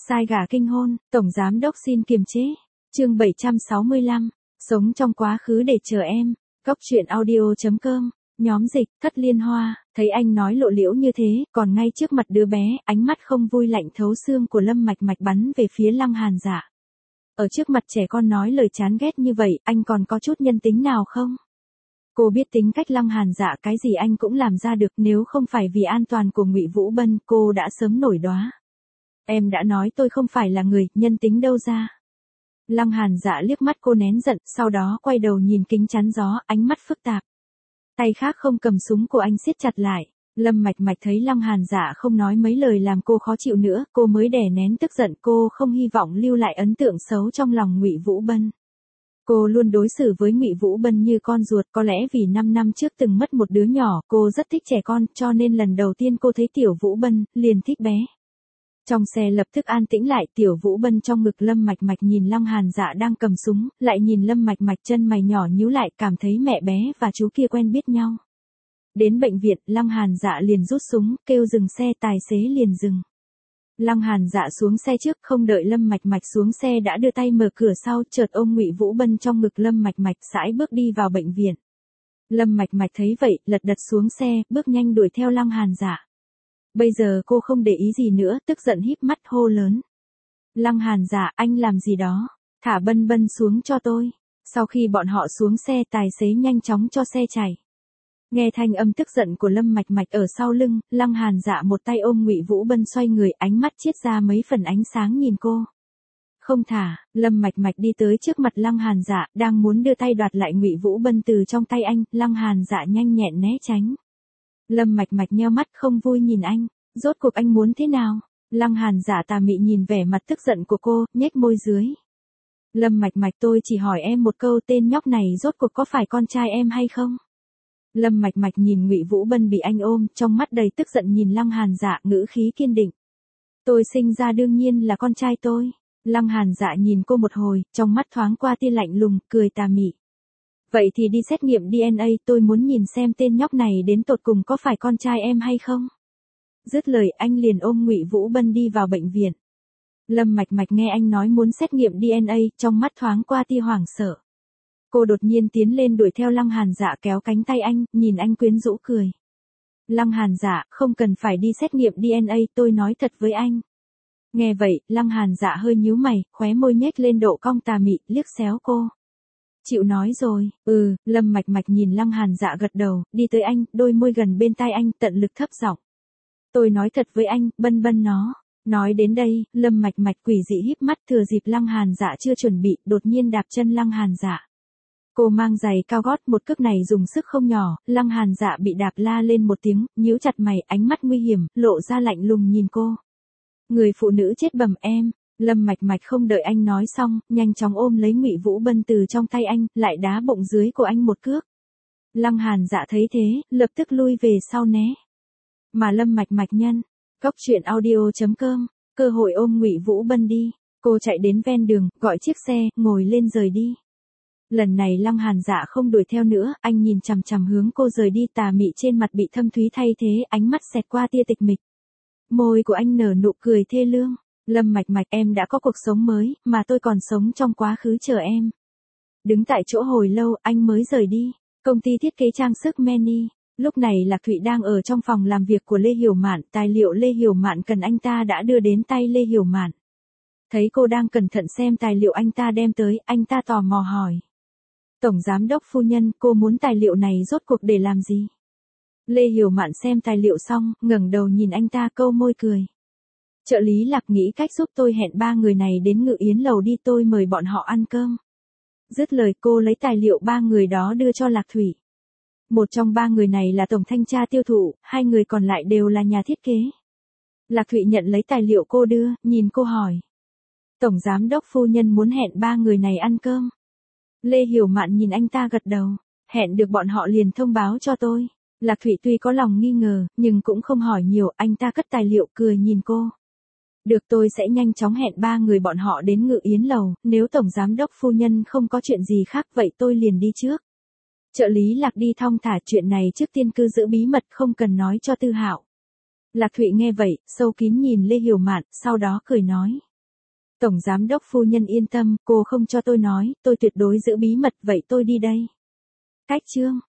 Sai gà kinh hôn, Tổng Giám Đốc xin kiềm chế. Chương 765. Sống trong quá khứ để chờ em. Cóc truyện audio.com. Nhóm dịch, Thất Liên Hoa, thấy anh nói lộ liễu như thế, còn ngay trước mặt đứa bé, ánh mắt không vui lạnh thấu xương của Lâm Mạch Mạch bắn về phía Lăng Hàn Dạ. Ở trước mặt trẻ con nói lời chán ghét như vậy, anh còn có chút nhân tính nào không? Cô biết tính cách Lăng Hàn Dạ, cái gì anh cũng làm ra được, nếu không phải vì an toàn của Ngụy Vũ Bân, cô đã sớm nổi đoá. Em đã nói tôi không phải là người, nhân tính đâu ra. Lăng Hàn Dạ liếc mắt cô nén giận, sau đó quay đầu nhìn kính chắn gió, ánh mắt phức tạp. Tay khác không cầm súng của anh siết chặt lại. Lâm Mạch Mạch thấy Lăng Hàn Dạ không nói mấy lời làm cô khó chịu nữa, cô mới đè nén tức giận, cô không hy vọng lưu lại ấn tượng xấu trong lòng Ngụy Vũ Bân. Cô luôn đối xử với Ngụy Vũ Bân như con ruột, có lẽ vì 5 năm trước từng mất một đứa nhỏ, cô rất thích trẻ con, cho nên lần đầu tiên cô thấy Tiểu Vũ Bân, liền thích bé. Trong xe lập tức an tĩnh lại, Tiểu Vũ Bân trong ngực Lâm Mạch Mạch nhìn Lăng Hàn Dạ đang cầm súng, lại nhìn Lâm Mạch Mạch, chân mày nhỏ nhíu lại, cảm thấy mẹ bé và chú kia quen biết nhau. Đến bệnh viện, Lăng Hàn Dạ liền rút súng, kêu dừng xe, tài xế liền dừng. Lăng Hàn Dạ xuống xe trước, không đợi Lâm Mạch Mạch xuống xe đã đưa tay mở cửa sau, chợt ôm Ngụy Vũ Bân trong ngực Lâm Mạch Mạch, sải bước đi vào bệnh viện. Lâm Mạch Mạch thấy vậy, lật đật xuống xe, bước nhanh đuổi theo Lăng Hàn Dạ. Bây giờ cô không để ý gì nữa, tức giận híp mắt hô lớn. Lăng Hàn Dạ, anh làm gì đó? Thả Bân Bân xuống cho tôi. Sau khi bọn họ xuống xe, tài xế nhanh chóng cho xe chạy. Nghe thanh âm tức giận của Lâm Mạch Mạch ở sau lưng, Lăng Hàn Dạ một tay ôm Ngụy Vũ Bân xoay người, ánh mắt chiết ra mấy phần ánh sáng nhìn cô. Không thả. Lâm Mạch Mạch đi tới trước mặt Lăng Hàn Dạ, đang muốn đưa tay đoạt lại Ngụy Vũ Bân từ trong tay anh, Lăng Hàn Dạ nhanh nhẹn né tránh. Lâm Mạch Mạch nheo mắt không vui nhìn anh, rốt cuộc anh muốn thế nào? Lăng Hàn Dạ tà mị nhìn vẻ mặt tức giận của cô, nhếch môi dưới. Lâm Mạch Mạch, tôi chỉ hỏi em một câu, tên nhóc này rốt cuộc có phải con trai em hay không? Lâm Mạch Mạch nhìn Ngụy Vũ Bân bị anh ôm, trong mắt đầy tức giận nhìn Lăng Hàn Dạ, ngữ khí kiên định. Tôi sinh ra đương nhiên là con trai tôi. Lăng Hàn Dạ nhìn cô một hồi, trong mắt thoáng qua tia lạnh lùng, cười tà mị. Vậy thì đi xét nghiệm DNA, tôi muốn nhìn xem tên nhóc này đến tột cùng có phải con trai em hay không. Dứt lời, anh liền ôm Ngụy Vũ Bân đi vào bệnh viện. Lâm Mạch Mạch nghe anh nói muốn xét nghiệm DNA, trong mắt thoáng qua tia hoảng sợ. Cô đột nhiên tiến lên đuổi theo Lăng Hàn Dạ, kéo cánh tay anh, nhìn anh quyến rũ cười. Lăng Hàn Dạ, không cần phải đi xét nghiệm DNA, tôi nói thật với anh. Nghe vậy, Lăng Hàn Dạ hơi nhíu mày, khóe môi nhếch lên độ cong tà mị, liếc xéo cô. Chịu nói rồi. Lâm Mạch Mạch nhìn Lăng Hàn Dạ gật đầu, đi tới anh, đôi môi gần bên tai anh, tận lực thấp giọng. Tôi nói thật với anh, Bân Bân nó. Nói đến đây, Lâm Mạch Mạch quỷ dị híp mắt, thừa dịp Lăng Hàn Dạ chưa chuẩn bị, đột nhiên đạp chân Lăng Hàn Dạ. Cô mang giày cao gót, một cước này dùng sức không nhỏ, Lăng Hàn Dạ bị đạp la lên một tiếng, nhíu chặt mày, ánh mắt nguy hiểm, lộ ra lạnh lùng nhìn cô. Người phụ nữ chết bầm em. Lâm Mạch Mạch không đợi anh nói xong, nhanh chóng ôm lấy Ngụy Vũ Bân từ trong tay anh, lại đá bụng dưới của anh một cước. Lăng Hàn Dạ thấy thế, lập tức lui về sau né. Mà Lâm Mạch Mạch nhân, Cóc truyện audio.com, cơ hội ôm Ngụy Vũ Bân đi. Cô chạy đến ven đường, gọi chiếc xe, ngồi lên rời đi. Lần này Lăng Hàn Dạ không đuổi theo nữa, anh nhìn chằm chằm hướng cô rời đi, tà mị trên mặt bị thâm thúy thay thế, ánh mắt xẹt qua tia tịch mịch. Môi của anh nở nụ cười thê lương. Lâm Mạch Mạch, em đã có cuộc sống mới, mà tôi còn sống trong quá khứ chờ em. Đứng tại chỗ hồi lâu, anh mới rời đi. Công ty thiết kế trang sức Manny. Lúc này Lạc Thụy đang ở trong phòng làm việc của Lê Hiểu Mạn, tài liệu Lê Hiểu Mạn cần anh ta đã đưa đến tay Lê Hiểu Mạn. Thấy cô đang cẩn thận xem tài liệu anh ta đem tới, anh ta tò mò hỏi. Tổng Giám Đốc phu nhân, cô muốn tài liệu này rốt cuộc để làm gì? Lê Hiểu Mạn xem tài liệu xong, ngẩng đầu nhìn anh ta, câu môi cười. Trợ lý Lạc nghĩ cách giúp tôi hẹn 3 người này đến Ngự Yến lầu đi, tôi mời bọn họ ăn cơm. Dứt lời, cô lấy tài liệu 3 người đó đưa cho Lạc Thụy. Một trong 3 người này là tổng thanh tra tiêu thụ, 2 người còn lại đều là nhà thiết kế. Lạc Thụy nhận lấy tài liệu cô đưa, nhìn cô hỏi. Tổng Giám Đốc phu nhân muốn hẹn 3 người này ăn cơm. Lê Hiểu Mạn nhìn anh ta gật đầu. Hẹn được bọn họ liền thông báo cho tôi. Lạc Thụy tuy có lòng nghi ngờ, nhưng cũng không hỏi nhiều, anh ta cất tài liệu cười nhìn cô. Được, tôi sẽ nhanh chóng hẹn 3 người bọn họ đến Ngự Yến lầu, nếu Tổng Giám Đốc phu nhân không có chuyện gì khác vậy tôi liền đi trước. Trợ lý Lạc đi thong thả, chuyện này trước tiên cứ giữ bí mật, không cần nói cho Tư Hạo. Lạc Thụy nghe vậy, sâu kín nhìn Lê Hiểu Mạn, sau đó cười nói. Tổng giám đốc phu nhân yên tâm, cô không cho tôi nói, tôi tuyệt đối giữ bí mật, vậy tôi đi đây. Cách chương